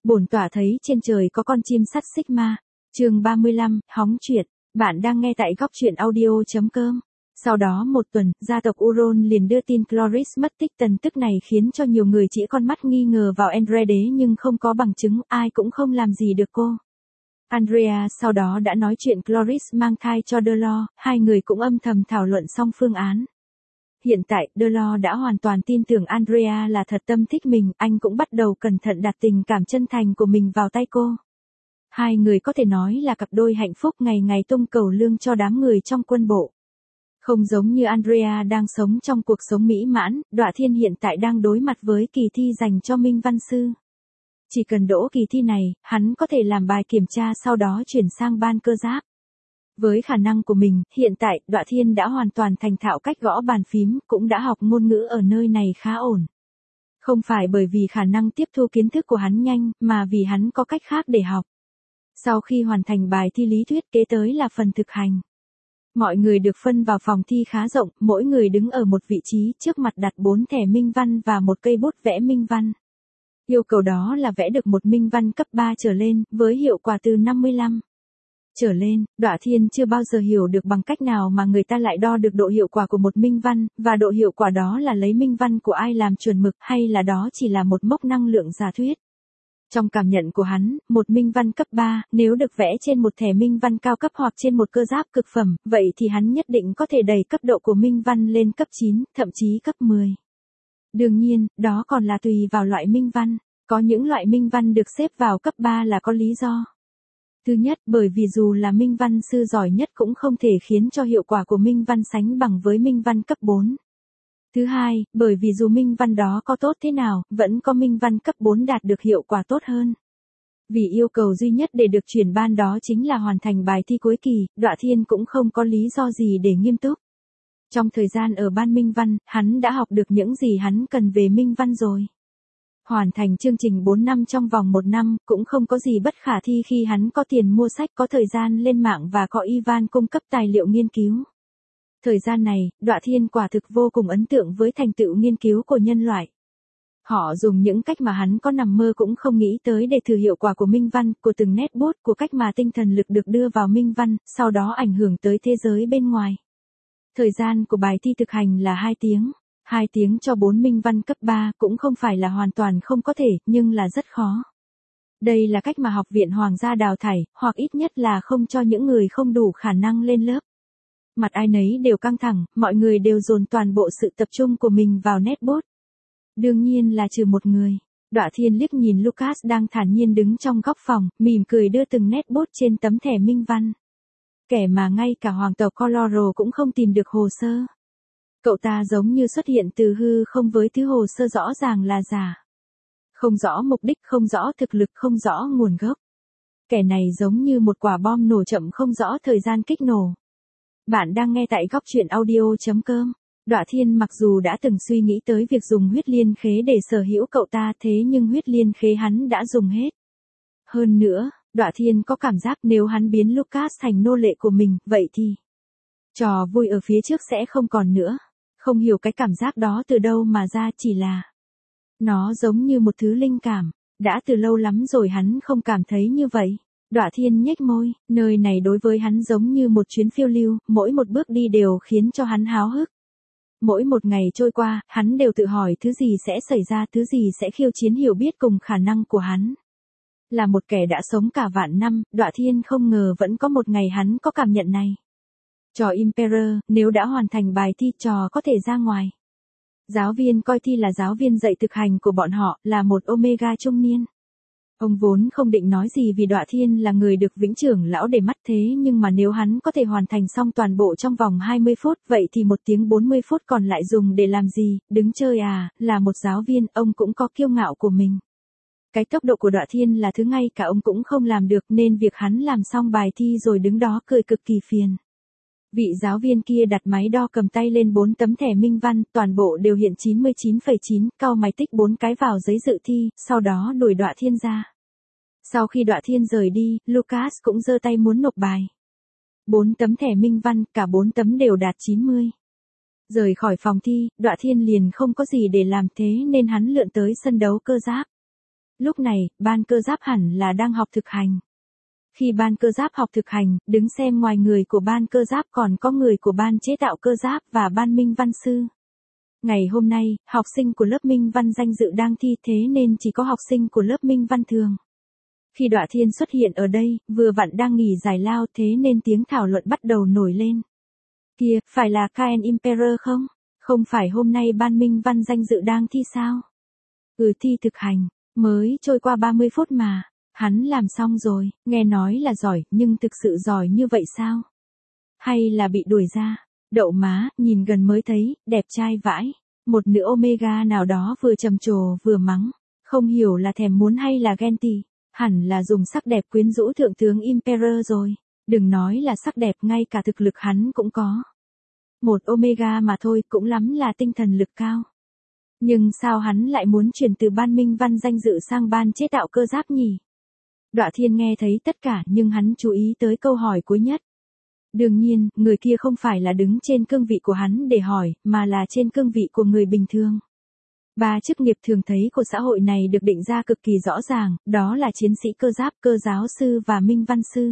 Bổn tọa thấy trên trời có con chim sắt Sigma. Chương 35, hóng chuyện. Bạn đang nghe tại góc truyện audio.com. Sau đó một tuần, gia tộc Uron liền đưa tin Cloris mất tích. Tin tức này khiến cho nhiều người chỉ con mắt nghi ngờ vào Andre đế nhưng không có bằng chứng, ai cũng không làm gì được cô. Andrea sau đó đã nói chuyện Cloris mang thai cho Delors, hai người cũng âm thầm thảo luận xong phương án. Hiện tại, Delors đã hoàn toàn tin tưởng Andrea là thật tâm thích mình, anh cũng bắt đầu cẩn thận đặt tình cảm chân thành của mình vào tay cô. Hai người có thể nói là cặp đôi hạnh phúc ngày ngày tung cầu lương cho đám người trong quân bộ. Không giống như Andrea đang sống trong cuộc sống mỹ mãn, Đọa Thiên hiện tại đang đối mặt với kỳ thi dành cho Minh Văn Sư. Chỉ cần đỗ kỳ thi này, hắn có thể làm bài kiểm tra sau đó chuyển sang ban cơ giáp. Với khả năng của mình, hiện tại, Đọa Thiên đã hoàn toàn thành thạo cách gõ bàn phím, cũng đã học ngôn ngữ ở nơi này khá ổn. Không phải bởi vì khả năng tiếp thu kiến thức của hắn nhanh, mà vì hắn có cách khác để học. Sau khi hoàn thành bài thi lý thuyết, kế tới là phần thực hành. Mọi người được phân vào phòng thi khá rộng, mỗi người đứng ở một vị trí, trước mặt đặt 4 thẻ minh văn và một cây bút vẽ minh văn. Yêu cầu đó là vẽ được một minh văn cấp 3 trở lên, với hiệu quả từ 55 trở lên. Đọa Thiên chưa bao giờ hiểu được bằng cách nào mà người ta lại đo được độ hiệu quả của một minh văn, và độ hiệu quả đó là lấy minh văn của ai làm chuẩn mực, hay là đó chỉ là một mốc năng lượng giả thuyết. Trong cảm nhận của hắn, một minh văn cấp 3, nếu được vẽ trên một thẻ minh văn cao cấp hoặc trên một cơ giáp cực phẩm, vậy thì hắn nhất định có thể đẩy cấp độ của minh văn lên cấp 9, thậm chí cấp 10. Đương nhiên, đó còn là tùy vào loại minh văn. Có những loại minh văn được xếp vào cấp 3 là có lý do. Thứ nhất, bởi vì dù là minh văn sư giỏi nhất cũng không thể khiến cho hiệu quả của minh văn sánh bằng với minh văn cấp 4. Thứ hai, bởi vì dù minh văn đó có tốt thế nào, vẫn có minh văn cấp 4 đạt được hiệu quả tốt hơn. Vì yêu cầu duy nhất để được chuyển ban đó chính là hoàn thành bài thi cuối kỳ, Đọa Thiên cũng không có lý do gì để nghiêm túc. Trong thời gian ở ban minh văn, hắn đã học được những gì hắn cần về minh văn rồi. Hoàn thành chương trình 4 năm trong vòng 1 năm, cũng không có gì bất khả thi khi hắn có tiền mua sách, có thời gian lên mạng và có Ivan cung cấp tài liệu nghiên cứu. Thời gian này, Đọa Thiên quả thực vô cùng ấn tượng với thành tựu nghiên cứu của nhân loại. Họ dùng những cách mà hắn có nằm mơ cũng không nghĩ tới để thử hiệu quả của minh văn, của từng nét bút, của cách mà tinh thần lực được đưa vào minh văn, sau đó ảnh hưởng tới thế giới bên ngoài. Thời gian của bài thi thực hành là 2 tiếng. 2 tiếng cho 4 minh văn cấp 3 cũng không phải là hoàn toàn không có thể, nhưng là rất khó. Đây là cách mà học viện Hoàng gia đào thải, hoặc ít nhất là không cho những người không đủ khả năng lên lớp. Mặt ai nấy đều căng thẳng, mọi người đều dồn toàn bộ sự tập trung của mình vào netbot. Đương nhiên là trừ một người. Đọa Thiên liếc nhìn Lucas đang thản nhiên đứng trong góc phòng, mỉm cười đưa từng netbot trên tấm thẻ minh văn. Kẻ mà ngay cả hoàng tộc Coloro cũng không tìm được hồ sơ. Cậu ta giống như xuất hiện từ hư không với thứ hồ sơ rõ ràng là giả. Không rõ mục đích, không rõ thực lực, không rõ nguồn gốc. Kẻ này giống như một quả bom nổ chậm không rõ thời gian kích nổ. Bạn đang nghe tại góc truyện audio.com. Đọa Thiên mặc dù đã từng suy nghĩ tới việc dùng huyết liên khế để sở hữu cậu ta, thế nhưng huyết liên khế hắn đã dùng hết. Hơn nữa, Đọa Thiên có cảm giác nếu hắn biến Lucas thành nô lệ của mình, vậy thì trò vui ở phía trước sẽ không còn nữa. Không hiểu cái cảm giác đó từ đâu mà ra, chỉ là nó giống như một thứ linh cảm. Đã từ lâu lắm rồi hắn không cảm thấy như vậy. Đọa Thiên nhếch môi, nơi này đối với hắn giống như một chuyến phiêu lưu, mỗi một bước đi đều khiến cho hắn háo hức. Mỗi một ngày trôi qua, hắn đều tự hỏi thứ gì sẽ xảy ra, thứ gì sẽ khiêu chiến hiểu biết cùng khả năng của hắn. Là một kẻ đã sống cả vạn năm, Đọa Thiên không ngờ vẫn có một ngày hắn có cảm nhận này. Trò Emperor, nếu đã hoàn thành bài thi, trò có thể ra ngoài. Giáo viên coi thi là giáo viên dạy thực hành của bọn họ, là một Omega trung niên. Ông vốn không định nói gì vì Đọa Thiên là người được vĩnh trưởng lão để mắt, thế nhưng mà nếu hắn có thể hoàn thành xong toàn bộ trong vòng 20 phút, vậy thì 1 tiếng 40 phút còn lại dùng để làm gì, đứng chơi à, là một giáo viên, ông cũng có kiêu ngạo của mình. Cái tốc độ của Đọa Thiên là thứ ngay cả ông cũng không làm được, nên việc hắn làm xong bài thi rồi đứng đó cười cực kỳ phiền. Vị giáo viên kia đặt máy đo cầm tay lên 4 tấm thẻ minh văn, toàn bộ đều hiện 99,9, cau mày tích 4 cái vào giấy dự thi, sau đó đuổi Đọa Thiên ra. Sau khi Đọa Thiên rời đi, Lucas cũng giơ tay muốn nộp bài. 4 tấm thẻ minh văn, cả 4 tấm đều đạt 90. Rời khỏi phòng thi, Đọa Thiên liền không có gì để làm, thế nên hắn lượn tới sân đấu cơ giáp. Lúc này, ban cơ giáp hẳn là đang học thực hành. Khi ban cơ giáp học thực hành, đứng xem ngoài người của ban cơ giáp còn có người của ban chế tạo cơ giáp và ban minh văn sư. Ngày hôm nay, học sinh của lớp minh văn danh dự đang thi thế nên chỉ có học sinh của lớp minh văn thường. Khi Đọa Thiên xuất hiện ở đây, vừa vặn đang nghỉ giải lao thế nên tiếng thảo luận bắt đầu nổi lên. Kìa, phải là Caen Emperor không? Không phải hôm nay ban minh văn danh dự đang thi sao? Thi thực hành, mới trôi qua 30 phút mà. Hắn làm xong rồi, nghe nói là giỏi, nhưng thực sự giỏi như vậy sao? Hay là bị đuổi ra? Đậu má, nhìn gần mới thấy, đẹp trai vãi. Một nữ Omega nào đó vừa trầm trồ vừa mắng. Không hiểu là thèm muốn hay là ghen tị. Hẳn là dùng sắc đẹp quyến rũ thượng tướng Emperor rồi. Đừng nói là sắc đẹp, ngay cả thực lực hắn cũng có. Một Omega mà thôi, cũng lắm là tinh thần lực cao. Nhưng sao hắn lại muốn chuyển từ ban minh văn danh dự sang ban chế tạo cơ giáp nhỉ? Đọa Thiên nghe thấy tất cả nhưng hắn chú ý tới câu hỏi cuối nhất. Đương nhiên, người kia không phải là đứng trên cương vị của hắn để hỏi, mà là trên cương vị của người bình thường. 3 chức nghiệp thường thấy của xã hội này được định ra cực kỳ rõ ràng, đó là chiến sĩ cơ giáp, cơ giáo sư và minh văn sư.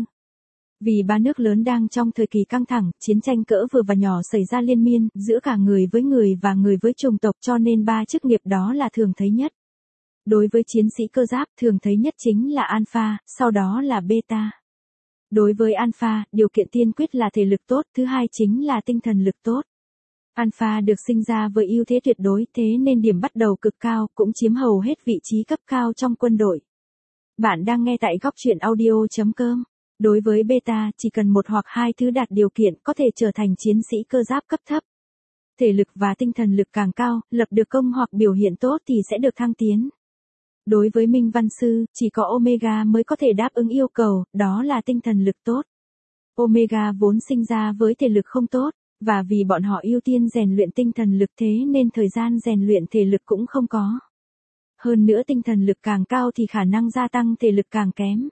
Vì 3 nước lớn đang trong thời kỳ căng thẳng, chiến tranh cỡ vừa và nhỏ xảy ra liên miên, giữa cả người và người với chủng tộc cho nên 3 chức nghiệp đó là thường thấy nhất. Đối với chiến sĩ cơ giáp, thường thấy nhất chính là Alpha, sau đó là Beta. Đối với Alpha, điều kiện tiên quyết là thể lực tốt, thứ hai chính là tinh thần lực tốt. Alpha được sinh ra với ưu thế tuyệt đối, thế nên điểm bắt đầu cực cao, cũng chiếm hầu hết vị trí cấp cao trong quân đội. Bạn đang nghe tại góc truyện audio.com. Đối với Beta, chỉ cần một hoặc hai thứ đạt điều kiện có thể trở thành chiến sĩ cơ giáp cấp thấp. Thể lực và tinh thần lực càng cao, lập được công hoặc biểu hiện tốt thì sẽ được thăng tiến. Đối với minh văn sư, chỉ có Omega mới có thể đáp ứng yêu cầu, đó là tinh thần lực tốt. Omega vốn sinh ra với thể lực không tốt, và vì bọn họ ưu tiên rèn luyện tinh thần lực thế nên thời gian rèn luyện thể lực cũng không có. Hơn nữa tinh thần lực càng cao thì khả năng gia tăng thể lực càng kém.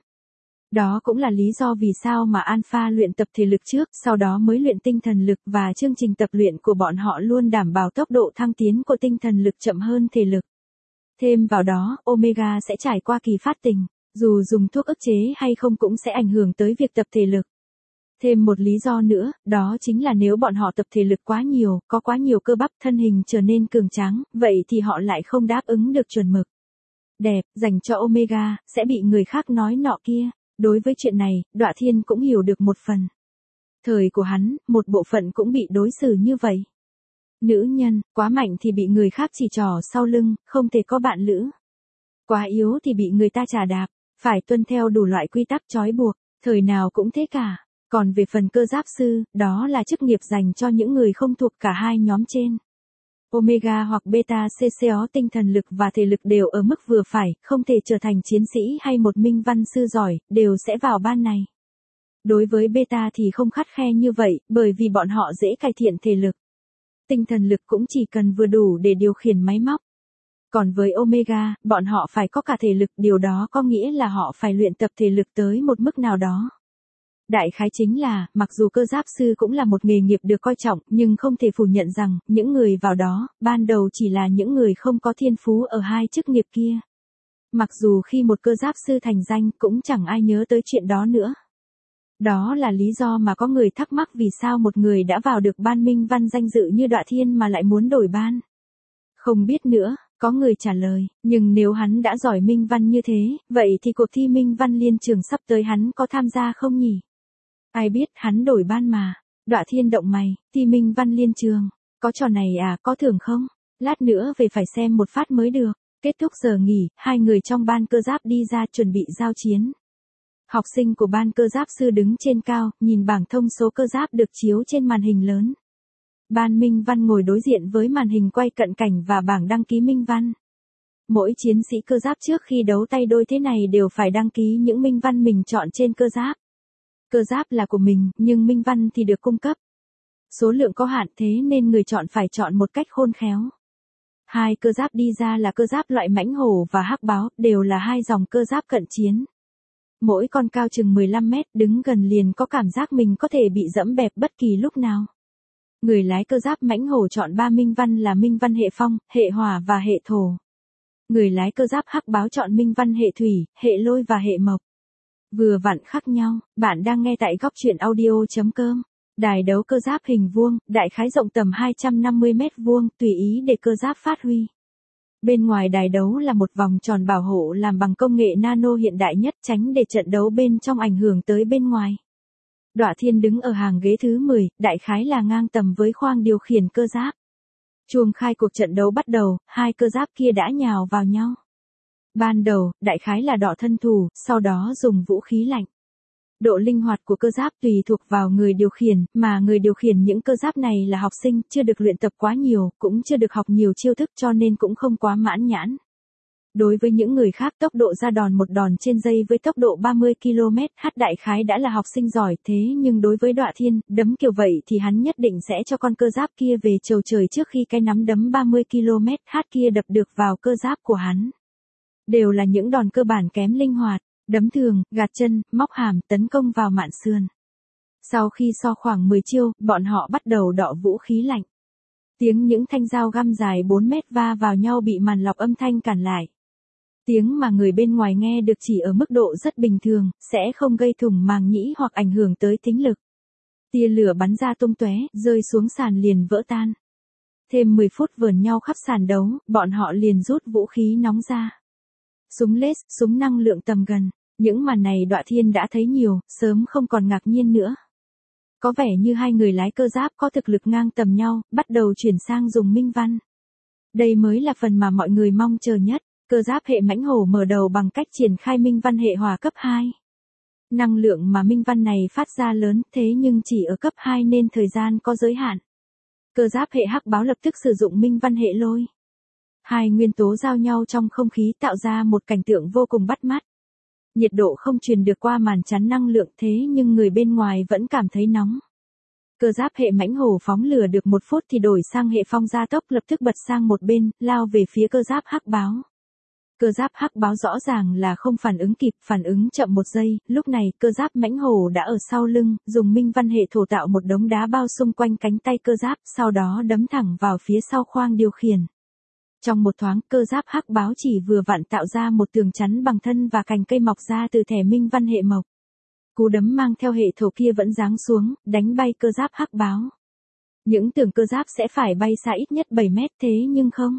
Đó cũng là lý do vì sao mà Alpha luyện tập thể lực trước, sau đó mới luyện tinh thần lực và chương trình tập luyện của bọn họ luôn đảm bảo tốc độ thăng tiến của tinh thần lực chậm hơn thể lực. Thêm vào đó, Omega sẽ trải qua kỳ phát tình, dù dùng thuốc ức chế hay không cũng sẽ ảnh hưởng tới việc tập thể lực. Thêm một lý do nữa, đó chính là nếu bọn họ tập thể lực quá nhiều, có quá nhiều cơ bắp thân hình trở nên cường tráng, vậy thì họ lại không đáp ứng được chuẩn mực. Đẹp, dành cho Omega, sẽ bị người khác nói nọ kia. Đối với chuyện này, Đọa Thiên cũng hiểu được một phần. Thời của hắn, một bộ phận cũng bị đối xử như vậy. Nữ nhân, quá mạnh thì bị người khác chỉ trỏ sau lưng, không thể có bạn lữ. Quá yếu thì bị người ta chà đạp, phải tuân theo đủ loại quy tắc trói buộc, thời nào cũng thế cả. Còn về phần cơ giáp sư, đó là chức nghiệp dành cho những người không thuộc cả hai nhóm trên. Omega hoặc Beta CCO tinh thần lực và thể lực đều ở mức vừa phải, không thể trở thành chiến sĩ hay một minh văn sư giỏi, đều sẽ vào ban này. Đối với Beta thì không khắt khe như vậy, bởi vì bọn họ dễ cải thiện thể lực. Tinh thần lực cũng chỉ cần vừa đủ để điều khiển máy móc. Còn với Omega, bọn họ phải có cả thể lực, điều đó có nghĩa là họ phải luyện tập thể lực tới một mức nào đó. Đại khái chính là, mặc dù cơ giáp sư cũng là một nghề nghiệp được coi trọng, nhưng không thể phủ nhận rằng, những người vào đó, ban đầu chỉ là những người không có thiên phú ở hai chức nghiệp kia. Mặc dù khi một cơ giáp sư thành danh, cũng chẳng ai nhớ tới chuyện đó nữa. Đó là lý do mà có người thắc mắc vì sao một người đã vào được ban minh văn danh dự như Đọa Thiên mà lại muốn đổi ban. Không biết nữa, có người trả lời, nhưng nếu hắn đã giỏi minh văn như thế, vậy thì cuộc thi minh văn liên trường sắp tới hắn có tham gia không nhỉ? Ai biết hắn đổi ban mà. Đọa Thiên động mày, thi minh văn liên trường. Có trò này à, có thưởng không? Lát nữa về phải xem một phát mới được. Kết thúc giờ nghỉ, hai người trong ban cơ giáp đi ra chuẩn bị giao chiến. Học sinh của ban cơ giáp sư đứng trên cao, nhìn bảng thông số cơ giáp được chiếu trên màn hình lớn. Ban minh văn ngồi đối diện với màn hình quay cận cảnh và bảng đăng ký minh văn. Mỗi chiến sĩ cơ giáp trước khi đấu tay đôi thế này đều phải đăng ký những minh văn mình chọn trên cơ giáp. Cơ giáp là của mình, nhưng minh văn thì được cung cấp. Số lượng có hạn thế nên người chọn phải chọn một cách khôn khéo. Hai cơ giáp đi ra là cơ giáp loại mãnh hổ và hắc báo, đều là hai dòng cơ giáp cận chiến. Mỗi con cao chừng 15 mét, đứng gần liền có cảm giác mình có thể bị dẫm bẹp bất kỳ lúc nào. Người lái cơ giáp mãnh hổ chọn 3 minh văn là minh văn hệ phong, hệ hỏa và hệ thổ. Người lái cơ giáp hắc báo chọn minh văn hệ thủy, hệ lôi và hệ mộc. Vừa vặn khác nhau, bạn đang nghe tại góc truyện audio.com. Đài đấu cơ giáp hình vuông, đại khái rộng tầm 250 mét vuông, tùy ý để cơ giáp phát huy. Bên ngoài đài đấu là một vòng tròn bảo hộ làm bằng công nghệ nano hiện đại nhất, tránh để trận đấu bên trong ảnh hưởng tới bên ngoài. Đọa Thiên đứng ở hàng ghế thứ 10, đại khái là ngang tầm với khoang điều khiển cơ giáp. Chuông khai cuộc trận đấu bắt đầu, hai cơ giáp kia đã nhào vào nhau. Ban đầu, đại khái là đọ thân thủ, sau đó dùng vũ khí lạnh. Độ linh hoạt của cơ giáp tùy thuộc vào người điều khiển, mà người điều khiển những cơ giáp này là học sinh, chưa được luyện tập quá nhiều, cũng chưa được học nhiều chiêu thức cho nên cũng không quá mãn nhãn. Đối với những người khác, tốc độ ra đòn một đòn trên giây với tốc độ 30 km/h đại khái đã là học sinh giỏi, thế nhưng đối với Đọa Thiên, đấm kiểu vậy thì hắn nhất định sẽ cho con cơ giáp kia về chầu trời trước khi cái nắm đấm 30 km/h kia đập được vào cơ giáp của hắn. Đều là những đòn cơ bản kém linh hoạt, đấm thường, gạt chân, móc hàm, tấn công vào mạn sườn. Sau khi so khoảng 10 chiêu, bọn họ bắt đầu đọ vũ khí lạnh. Tiếng những thanh dao găm dài 4 mét va vào nhau bị màn lọc âm thanh cản lại. Tiếng mà người bên ngoài nghe được chỉ ở mức độ rất bình thường, sẽ không gây thủng màng nhĩ hoặc ảnh hưởng tới thính lực. Tia lửa bắn ra tung tóe, rơi xuống sàn liền vỡ tan. Thêm 10 phút vờn nhau khắp sàn đấu, bọn họ liền rút vũ khí nóng ra. Súng laser, súng năng lượng tầm gần, những màn này Đọa Thiên đã thấy nhiều, sớm không còn ngạc nhiên nữa. Có vẻ như hai người lái cơ giáp có thực lực ngang tầm nhau, bắt đầu chuyển sang dùng minh văn. Đây mới là phần mà mọi người mong chờ nhất. Cơ giáp hệ mãnh hổ mở đầu bằng cách triển khai minh văn hệ hỏa cấp 2. Năng lượng mà minh văn này phát ra lớn, thế nhưng chỉ ở cấp 2 nên thời gian có giới hạn. Cơ giáp hệ hắc báo lập tức sử dụng minh văn hệ lôi. Hai nguyên tố giao nhau trong không khí tạo ra một cảnh tượng vô cùng bắt mắt. Nhiệt độ không truyền được qua màn chắn năng lượng, thế nhưng người bên ngoài vẫn cảm thấy nóng. Cơ giáp hệ mãnh hổ phóng lửa được 1 phút thì đổi sang hệ phong gia tốc, lập tức bật sang một bên, lao về phía cơ giáp hắc báo. Cơ giáp hắc báo rõ ràng là không phản ứng kịp, phản ứng chậm 1 giây, lúc này cơ giáp mãnh hổ đã ở sau lưng, dùng minh văn hệ thổ tạo một đống đá bao xung quanh cánh tay cơ giáp, sau đó đấm thẳng vào phía sau khoang điều khiển. Trong một thoáng, cơ giáp hắc báo chỉ vừa vặn tạo ra một tường chắn bằng thân và cành cây mọc ra từ thẻ minh văn hệ mộc. Cú đấm mang theo hệ thổ kia vẫn giáng xuống, đánh bay cơ giáp hắc báo. Những tưởng cơ giáp sẽ phải bay xa ít nhất 7 mét, thế nhưng không.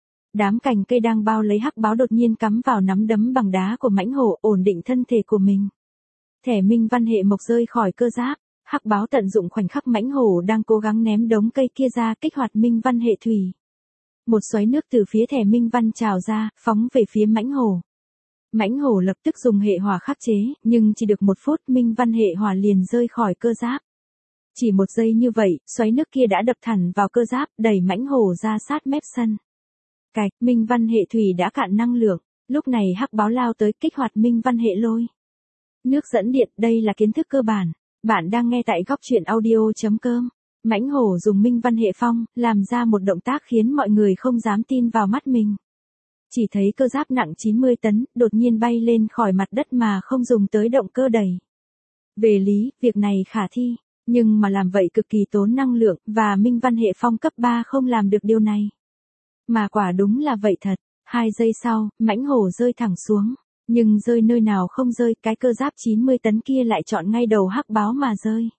Đám cành cây đang bao lấy hắc báo đột nhiên cắm vào nắm đấm bằng đá của mãnh hổ, ổn định thân thể của mình. Thẻ minh văn hệ mộc rơi khỏi cơ giáp, hắc báo tận dụng khoảnh khắc mãnh hổ đang cố gắng ném đống cây kia ra, kích hoạt minh văn hệ thủy. Một xoáy nước từ phía thẻ minh văn trào ra, phóng về phía mãnh hổ. Mãnh hổ lập tức dùng hệ hỏa khắc chế, nhưng chỉ được 1 phút minh văn hệ hỏa liền rơi khỏi cơ giáp. Chỉ 1 giây như vậy, xoáy nước kia đã đập thẳng vào cơ giáp, đẩy mãnh hổ ra sát mép sân. Cạch, minh văn hệ thủy đã cạn năng lượng, lúc này hắc báo lao tới kích hoạt minh văn hệ lôi. Nước dẫn điện, đây là kiến thức cơ bản. Bạn đang nghe tại góc truyện audio.com. Mãnh hổ dùng minh văn hệ phong, làm ra một động tác khiến mọi người không dám tin vào mắt mình. Chỉ thấy cơ giáp nặng 90 tấn, đột nhiên bay lên khỏi mặt đất mà không dùng tới động cơ đẩy. Về lý, việc này khả thi, nhưng mà làm vậy cực kỳ tốn năng lượng, và minh văn hệ phong cấp 3 không làm được điều này. Mà quả đúng là vậy thật, 2 giây sau, mãnh hổ rơi thẳng xuống, nhưng rơi nơi nào không rơi, cái cơ giáp 90 tấn kia lại chọn ngay đầu hắc báo mà rơi.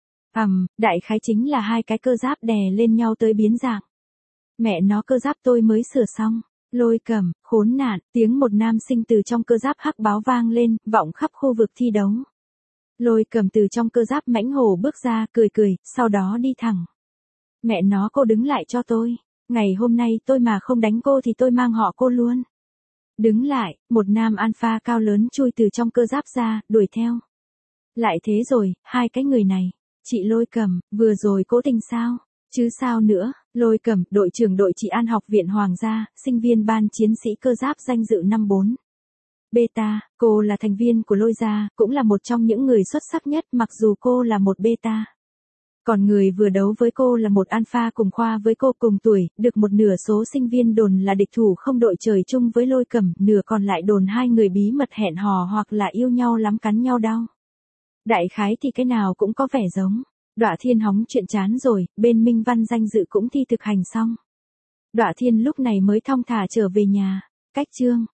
Đại khái chính là hai cái cơ giáp đè lên nhau tới biến dạng. Mẹ nó, cơ giáp tôi mới sửa xong. Lôi Cầm, khốn nạn, tiếng một nam sinh từ trong cơ giáp hắc báo vang lên, vọng khắp khu vực thi đấu. Lôi Cầm từ trong cơ giáp mãnh hổ bước ra, cười, sau đó đi thẳng. Mẹ nó, cô đứng lại cho tôi. Ngày hôm nay tôi mà không đánh cô thì tôi mang họ cô luôn. Đứng lại, một nam alpha cao lớn chui từ trong cơ giáp ra, đuổi theo. Lại thế rồi, hai cái người này. Chị Lôi Cầm, vừa rồi cố tình sao? Chứ sao nữa, Lôi Cầm, đội trưởng đội trị an học viện Hoàng gia, sinh viên ban chiến sĩ cơ giáp danh dự năm 4. Beta, cô là thành viên của Lôi gia, cũng là một trong những người xuất sắc nhất mặc dù cô là một beta. Còn người vừa đấu với cô là một alpha cùng khoa với cô cùng tuổi, được một nửa số sinh viên đồn là địch thủ không đội trời chung với Lôi Cầm, nửa còn lại đồn hai người bí mật hẹn hò hoặc là yêu nhau lắm cắn nhau đau. Đại khái thì cái nào cũng có vẻ giống. Đọa Thiên hóng chuyện chán rồi, bên minh văn danh dự cũng thi thực hành xong. Đọa Thiên lúc này mới thong thả trở về nhà. Cách chương